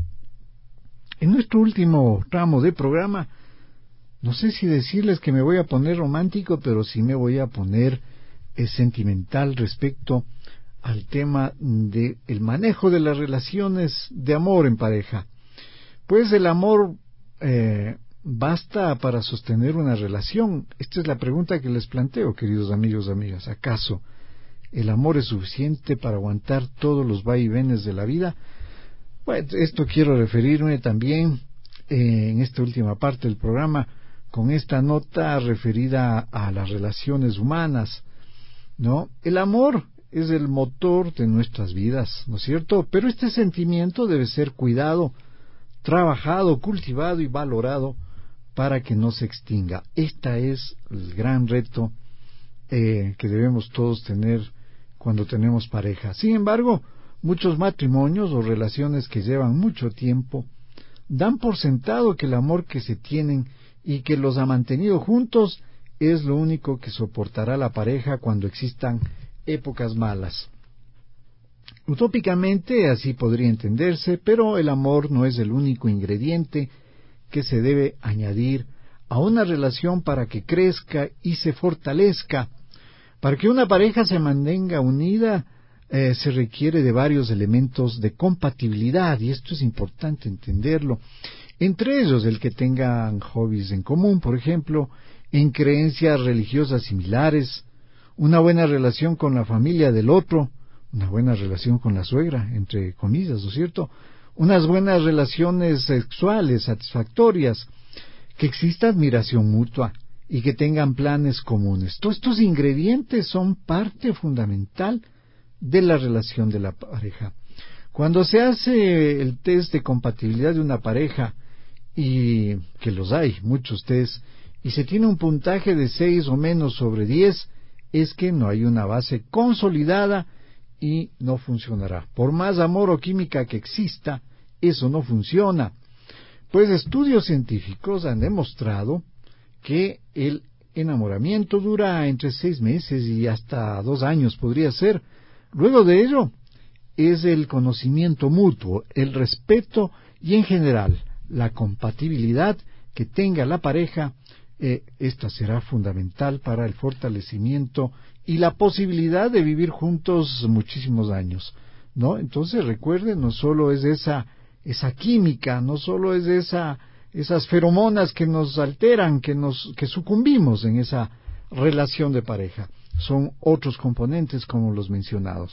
En nuestro último tramo de programa, no sé si decirles que me voy a poner romántico, pero sí me voy a poner eh, sentimental respecto al tema de el manejo de las relaciones de amor en pareja. Pues el amor eh, basta para sostener una relación. Esta es la pregunta que les planteo, queridos amigos y amigas. ¿Acaso el amor es suficiente para aguantar todos los vaivenes de la vida? Pues esto quiero referirme también eh, en esta última parte del programa con esta nota referida a las relaciones humanas, ¿no? El amor es el motor de nuestras vidas, ¿no es cierto? Pero este sentimiento debe ser cuidado, trabajado, cultivado y valorado para que no se extinga. Este es el gran reto eh, que debemos todos tener cuando tenemos pareja. Sin embargo, muchos matrimonios o relaciones que llevan mucho tiempo dan por sentado que el amor que se tienen y que los ha mantenido juntos es lo único que soportará la pareja cuando existan épocas malas. Utópicamente así podría entenderse, pero el amor no es el único ingrediente que se debe añadir a una relación para que crezca y se fortalezca. Para que una pareja se mantenga unida, eh, se requiere de varios elementos de compatibilidad, y esto es importante entenderlo. Entre ellos, el que tengan hobbies en común, por ejemplo, en creencias religiosas similares, una buena relación con la familia del otro, una buena relación con la suegra, entre comillas, ¿no es cierto? Unas buenas relaciones sexuales satisfactorias, que exista admiración mutua y que tengan planes comunes. Todos estos ingredientes son parte fundamental de la relación de la pareja. Cuando se hace el test de compatibilidad de una pareja, y que los hay, muchos test, y se tiene un puntaje de seis o menos sobre diez, es que no hay una base consolidada y no funcionará. Por más amor o química que exista, eso no funciona. Pues estudios científicos han demostrado que el enamoramiento dura entre seis meses y hasta dos años podría ser. Luego de ello es el conocimiento mutuo, el respeto y en general la compatibilidad que tenga la pareja. Eh, esta será fundamental para el fortalecimiento y la posibilidad de vivir juntos muchísimos años, ¿no? Entonces recuerden, no solo es esa esa química, no solo es esa esas feromonas que nos alteran, que nos que sucumbimos en esa relación de pareja, son otros componentes como los mencionados.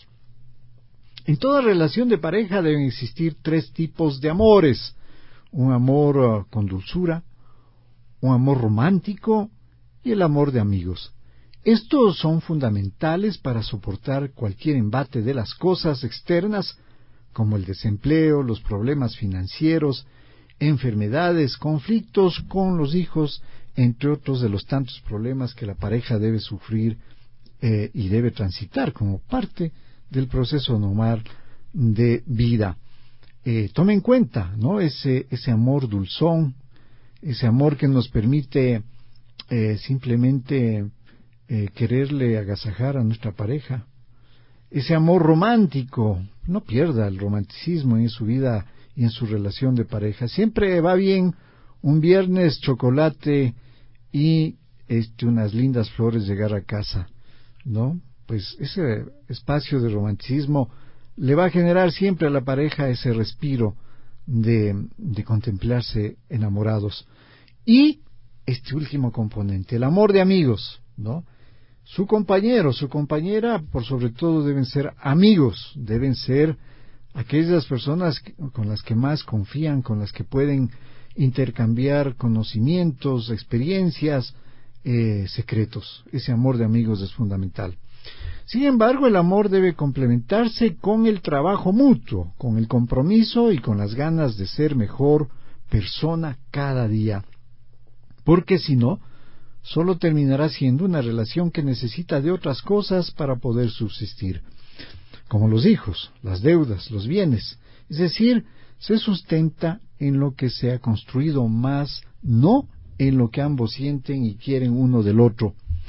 En toda relación de pareja deben existir tres tipos de amores: un amor uh, con dulzura, un amor romántico y el amor de amigos. Estos son fundamentales para soportar cualquier embate de las cosas externas, como el desempleo, los problemas financieros, enfermedades, conflictos con los hijos, entre otros de los tantos problemas que la pareja debe sufrir eh, y debe transitar como parte del proceso normal de vida. Eh, tome en cuenta, ¿no?, ese, ese amor dulzón, ese amor que nos permite eh, simplemente eh, quererle agasajar a nuestra pareja. Ese amor romántico, no pierda el romanticismo en su vida y en su relación de pareja. Siempre va bien un viernes, chocolate y este, unas lindas flores llegar a casa, ¿no? Pues ese espacio de romanticismo le va a generar siempre a la pareja ese respiro de, de contemplarse enamorados. Y este último componente, el amor de amigos, ¿no? Su compañero, su compañera, por sobre todo, deben ser amigos, deben ser aquellas personas con las que más confían, con las que pueden intercambiar conocimientos, experiencias, eh, secretos. Ese amor de amigos es fundamental. Sin embargo, el amor debe complementarse con el trabajo mutuo, con el compromiso y con las ganas de ser mejor persona cada día. Porque si no, solo terminará siendo una relación que necesita de otras cosas para poder subsistir, como los hijos, las deudas, los bienes. Es decir, se sustenta en lo que se ha construido, más no en lo que ambos sienten y quieren uno del otro.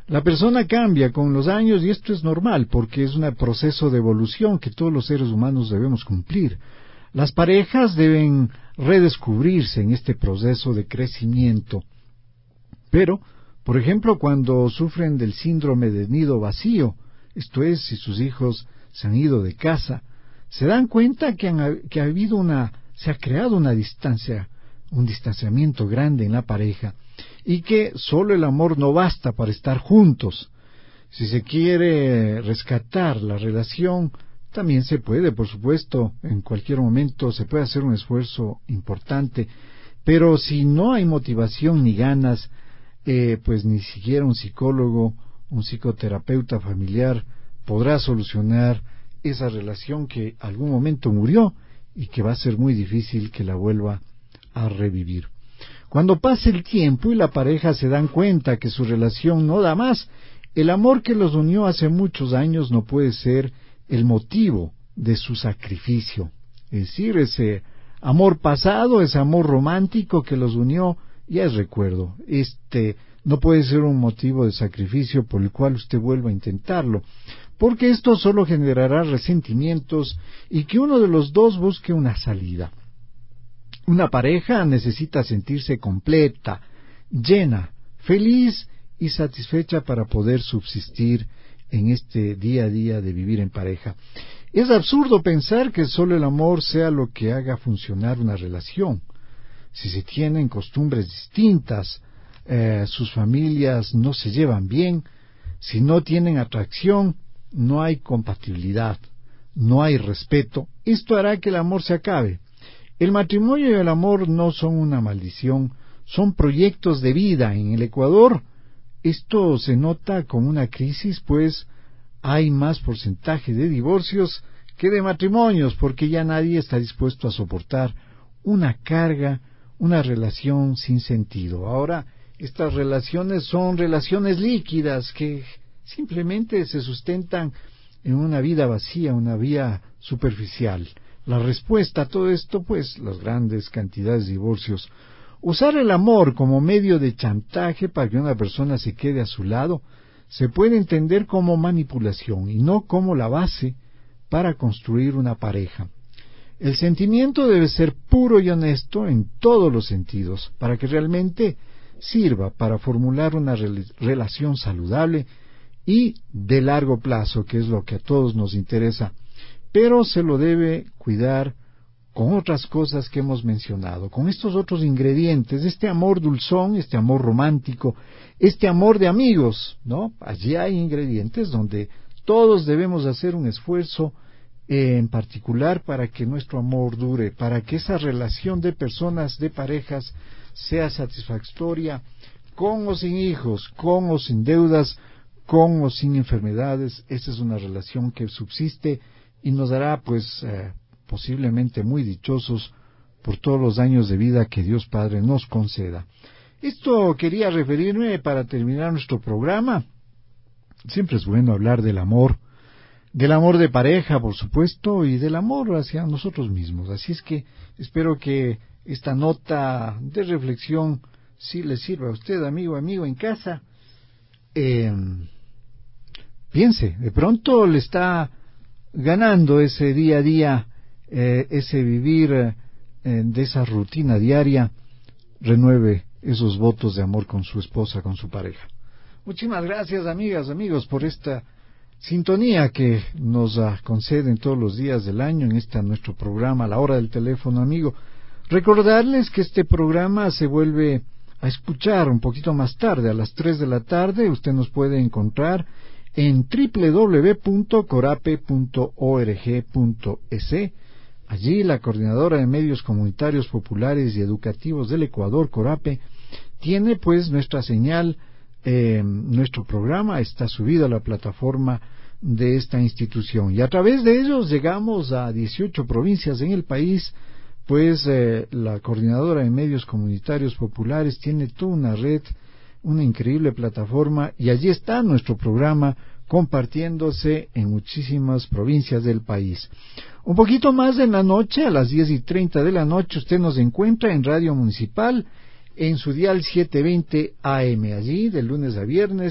La persona cambia con los años y esto es normal porque es un proceso de evolución que todos los seres humanos debemos cumplir. Las parejas deben redescubrirse en este proceso de crecimiento. Pero, por ejemplo, cuando sufren del síndrome de nido vacío, esto es, si sus hijos se han ido de casa, se dan cuenta que, han, que ha habido una, se ha creado una distancia, un distanciamiento grande en la pareja, y que solo el amor no basta para estar juntos. Si se quiere rescatar la relación, también se puede, por supuesto, en cualquier momento se puede hacer un esfuerzo importante, pero si no hay motivación ni ganas, eh, pues ni siquiera un psicólogo, un psicoterapeuta familiar podrá solucionar esa relación que algún momento murió y que va a ser muy difícil que la vuelva a revivir. Cuando pase el tiempo y la pareja se dan cuenta que su relación no da más, el amor que los unió hace muchos años no puede ser el motivo de su sacrificio. Es decir, ese amor pasado, ese amor romántico que los unió, ya es recuerdo. Este no puede ser un motivo de sacrificio por el cual usted vuelva a intentarlo, porque esto solo generará resentimientos y que uno de los dos busque una salida. Una pareja necesita sentirse completa, llena, feliz y satisfecha para poder subsistir en este día a día de vivir en pareja. Es absurdo pensar que solo el amor sea lo que haga funcionar una relación. Si se tienen costumbres distintas, eh, sus familias no se llevan bien, si no tienen atracción, no hay compatibilidad, no hay respeto, esto hará que el amor se acabe. El matrimonio y el amor no son una maldición, son proyectos de vida. En el Ecuador esto se nota como una crisis, pues hay más porcentaje de divorcios que de matrimonios, porque ya nadie está dispuesto a soportar una carga, una relación sin sentido. Ahora, estas relaciones son relaciones líquidas que simplemente se sustentan en una vida vacía, una vida superficial. La respuesta a todo esto, pues, las grandes cantidades de divorcios. Usar el amor como medio de chantaje para que una persona se quede a su lado se puede entender como manipulación y no como la base para construir una pareja. El sentimiento debe ser puro y honesto en todos los sentidos para que realmente sirva para formular una re- relación saludable y de largo plazo, que es lo que a todos nos interesa, pero se lo debe cuidar con otras cosas que hemos mencionado, con estos otros ingredientes, este amor dulzón, este amor romántico, este amor de amigos, ¿no? Allí hay ingredientes donde todos debemos hacer un esfuerzo eh, en particular para que nuestro amor dure, para que esa relación de personas, de parejas, sea satisfactoria, con o sin hijos, con o sin deudas, con o sin enfermedades. Esa es una relación que subsiste y nos dará, pues, eh, posiblemente muy dichosos por todos los años de vida que Dios Padre nos conceda. Esto quería referirme para terminar nuestro programa. Siempre es bueno hablar del amor, del amor de pareja, por supuesto, y del amor hacia nosotros mismos. Así es que espero que esta nota de reflexión sí le sirva a usted, amigo, amigo en casa. Eh, piense, de pronto le está ganando ese día a día, eh, ese vivir eh, de esa rutina diaria. Renueve esos votos de amor con su esposa, con su pareja. Muchísimas gracias, amigas, amigos, por esta sintonía que nos uh, conceden todos los días del año en este nuestro programa, La Hora del Teléfono Amigo. Recordarles que este programa se vuelve a escuchar un poquito más tarde, a las tres de la tarde. Usted nos puede encontrar en doble u doble u doble u punto corape punto org punto es. Allí la Coordinadora de Medios Comunitarios Populares y Educativos del Ecuador, CORAPE, tiene pues nuestra señal, eh, nuestro programa está subido a la plataforma de esta institución. Y a través de ellos llegamos a dieciocho provincias en el país, pues eh, la Coordinadora de Medios Comunitarios Populares tiene toda una red, una increíble plataforma, y allí está nuestro programa compartiéndose en muchísimas provincias del país. Un poquito más de la noche, a las diez y treinta de la noche, usted nos encuentra en Radio Municipal, en su dial setecientos veinte A M. Allí, de lunes a viernes,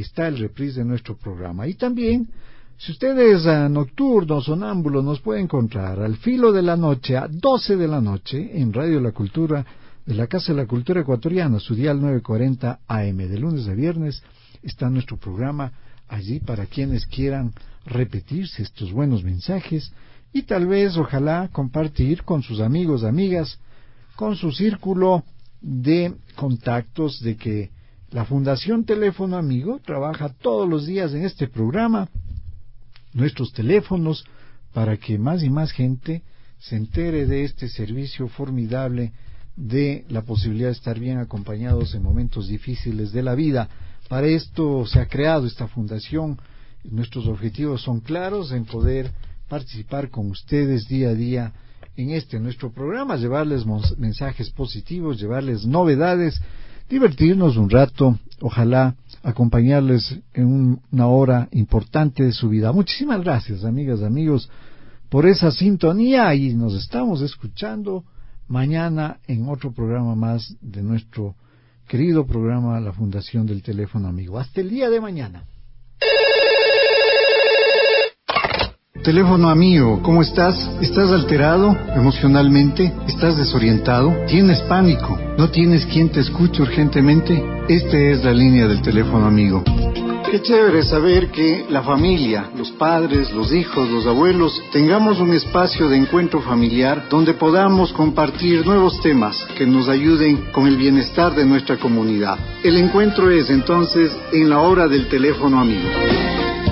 está el reprise de nuestro programa. Y también, si ustedes uh, nocturnos, sonámbulos, nos pueden encontrar al filo de la noche, a doce de la noche, en Radio La Cultura, de la Casa de la Cultura Ecuatoriana, su dial nueve cuarenta A M. De lunes a viernes está nuestro programa allí para quienes quieran repetirse estos buenos mensajes y tal vez, ojalá, compartir con sus amigos, amigas, con su círculo de contactos, de que la Fundación Teléfono Amigo trabaja todos los días en este programa, nuestros teléfonos, para que más y más gente se entere de este servicio formidable de la posibilidad de estar bien acompañados en momentos difíciles de la vida. Para esto se ha creado esta fundación. Nuestros objetivos son claros, en poder participar con ustedes día a día en este nuestro programa, llevarles mensajes positivos, llevarles novedades, divertirnos un rato, ojalá acompañarles en un, una hora importante de su vida. Muchísimas gracias, amigas, amigos, por esa sintonía, y nos estamos escuchando mañana en otro programa más de nuestro querido programa La Fundación del Teléfono Amigo. Hasta el día de mañana. Teléfono amigo, ¿cómo estás? ¿Estás alterado emocionalmente? ¿Estás desorientado? ¿Tienes pánico? ¿No tienes quien te escuche urgentemente? Esta es la línea del teléfono amigo. Qué chévere saber que la familia, los padres, los hijos, los abuelos, tengamos un espacio de encuentro familiar donde podamos compartir nuevos temas que nos ayuden con el bienestar de nuestra comunidad. El encuentro es entonces en la hora del teléfono amigo.